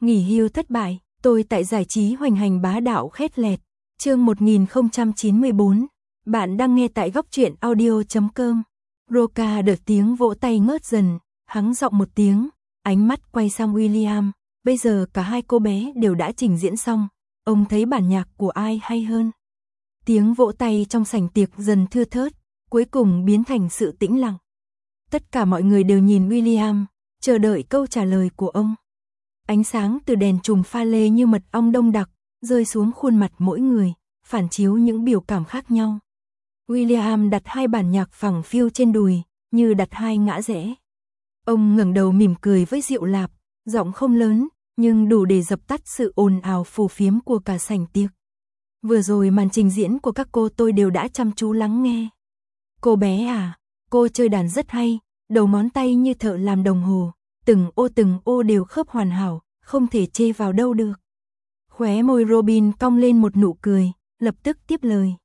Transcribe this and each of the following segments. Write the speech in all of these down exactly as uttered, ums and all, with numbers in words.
Nghỉ hưu thất bại, tôi tại giải trí hoành hành bá đạo khét lẹt. Chương một nghìn không trăm chín mươi bốn. Bạn đang nghe tại góc truyện audio chấm com. Roca đợt tiếng vỗ tay ngớt dần, hắng giọng một tiếng, ánh mắt quay sang William. Bây giờ cả hai cô bé đều đã trình diễn xong, ông thấy bản nhạc của ai hay hơn? Tiếng vỗ tay trong sảnh tiệc dần thưa thớt, cuối cùng biến thành sự tĩnh lặng. Tất cả mọi người đều nhìn William, chờ đợi câu trả lời của ông. Ánh sáng từ đèn chùm pha lê như mật ong đông đặc, rơi xuống khuôn mặt mỗi người, phản chiếu những biểu cảm khác nhau. William đặt hai bản nhạc phẳng phiu trên đùi, như đặt hai ngã rẽ. Ông ngẩng đầu mỉm cười với Diệu Lạp, giọng không lớn, nhưng đủ để dập tắt sự ồn ào phù phiếm của cả sảnh tiệc. Vừa rồi màn trình diễn của các cô tôi đều đã chăm chú lắng nghe. Cô bé à, cô chơi đàn rất hay, đầu ngón tay như thợ làm đồng hồ, từng ô từng ô đều khớp hoàn hảo, không thể chê vào đâu được. Khóe môi Robin cong lên một nụ cười, lập tức tiếp lời.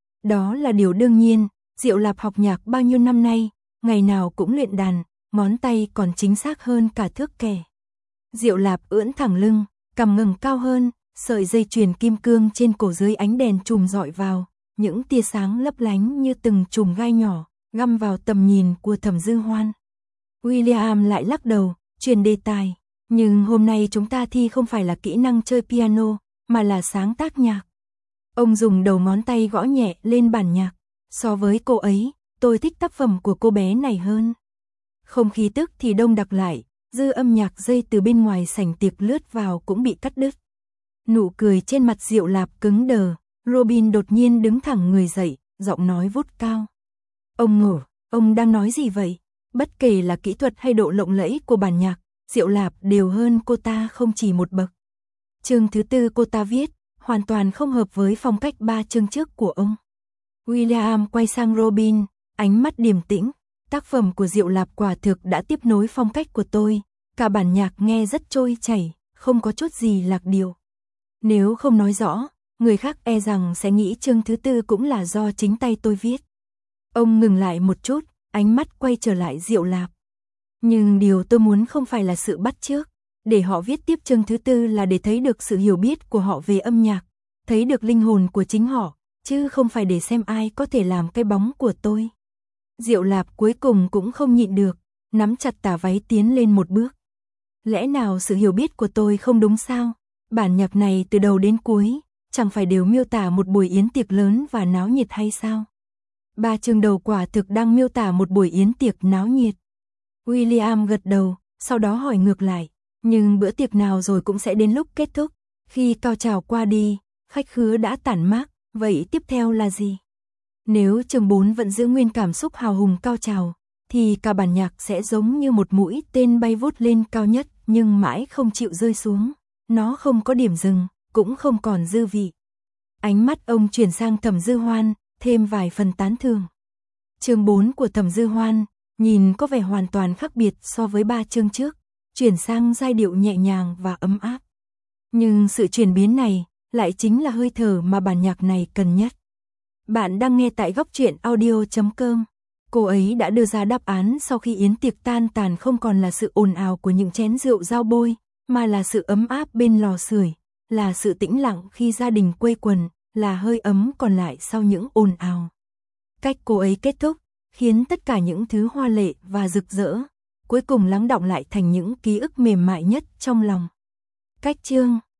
Đó là điều đương nhiên, Diệu Lạp học nhạc bao nhiêu năm nay, ngày nào cũng luyện đàn, ngón tay còn chính xác hơn cả thước kẻ. Diệu Lạp ưỡn thẳng lưng, cằm ngẩng cao hơn, sợi dây chuyền kim cương trên cổ dưới ánh đèn chùm rọi vào, những tia sáng lấp lánh như từng chùm gai nhỏ, găm vào tầm nhìn của Thẩm Dư Hoan. William lại lắc đầu, chuyển đề tài, nhưng hôm nay chúng ta thi không phải là kỹ năng chơi piano, mà là sáng tác nhạc. Ông dùng đầu ngón tay gõ nhẹ lên bản nhạc, so với cô ấy, tôi thích tác phẩm của cô bé này hơn. Không khí tức thì đông đặc lại, dư âm nhạc dây từ bên ngoài sảnh tiệc lướt vào cũng bị cắt đứt. Nụ cười trên mặt Diệu Lạp cứng đờ, Robin đột nhiên đứng thẳng người dậy, giọng nói vút cao. Ông ngủ, ông đang nói gì vậy? Bất kể là kỹ thuật hay độ lộng lẫy của bản nhạc, Diệu Lạp đều hơn cô ta không chỉ một bậc. Chương thứ tư cô ta viết, hoàn toàn không hợp với phong cách ba chương trước của ông. William quay sang Robin, ánh mắt điềm tĩnh. Tác phẩm của Diệu Lạp quả thực đã tiếp nối phong cách của tôi, cả bản nhạc nghe rất trôi chảy, không có chút gì lạc điệu. Nếu không nói rõ, người khác e rằng sẽ nghĩ chương thứ tư cũng là do chính tay tôi viết. Ông ngừng lại một chút, ánh mắt quay trở lại Diệu Lạp. Nhưng điều tôi muốn không phải là sự bắt chước, để họ viết tiếp chương thứ tư là để thấy được sự hiểu biết của họ về âm nhạc, thấy được linh hồn của chính họ, chứ không phải để xem ai có thể làm cái bóng của tôi. Diệu Lạp cuối cùng cũng không nhịn được, nắm chặt tà váy tiến lên một bước. Lẽ nào sự hiểu biết của tôi không đúng sao? Bản nhạc này từ đầu đến cuối, chẳng phải đều miêu tả một buổi yến tiệc lớn và náo nhiệt hay sao? Ba chương đầu quả thực đang miêu tả một buổi yến tiệc náo nhiệt. William gật đầu, sau đó hỏi ngược lại, nhưng bữa tiệc nào rồi cũng sẽ đến lúc kết thúc, khi cao trào qua đi, khách khứa đã tản mát, vậy tiếp theo là gì? Nếu chương bốn vẫn giữ nguyên cảm xúc hào hùng cao trào, thì cả bản nhạc sẽ giống như một mũi tên bay vút lên cao nhất nhưng mãi không chịu rơi xuống. Nó không có điểm dừng, cũng không còn dư vị. Ánh mắt ông chuyển sang Thẩm Dư Hoan, thêm vài phần tán thưởng. Chương bốn của Thẩm Dư Hoan, nhìn có vẻ hoàn toàn khác biệt so với ba chương trước, chuyển sang giai điệu nhẹ nhàng và ấm áp. Nhưng sự chuyển biến này, lại chính là hơi thở mà bản nhạc này cần nhất. Bạn đang nghe tại góc truyện audio chấm com. Cô ấy đã đưa ra đáp án sau khi yến tiệc tan tàn không còn là sự ồn ào của những chén rượu dao bôi, mà là sự ấm áp bên lò sưởi, là sự tĩnh lặng khi gia đình quây quần, là hơi ấm còn lại sau những ồn ào. Cách cô ấy kết thúc, khiến tất cả những thứ hoa lệ và rực rỡ, cuối cùng lắng đọng lại thành những ký ức mềm mại nhất trong lòng. Cách chương